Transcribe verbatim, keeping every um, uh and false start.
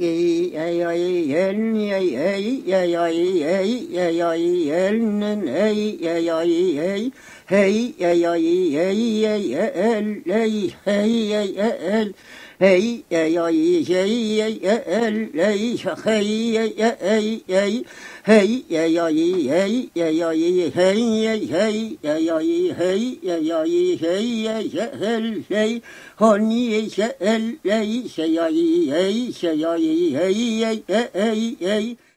Hey, hey, hey, hey, hey, hey, hey, hey, hey, hey, yeah, yeah, hey, yeah, yeah, hey, hey, hey, yeah, yeah, hey, yeah, yeah, hey, yeah, yeah, hey, honey, hey, hey, hey, yeah, hey, yeah, yeah, hey, hey, hey, hey.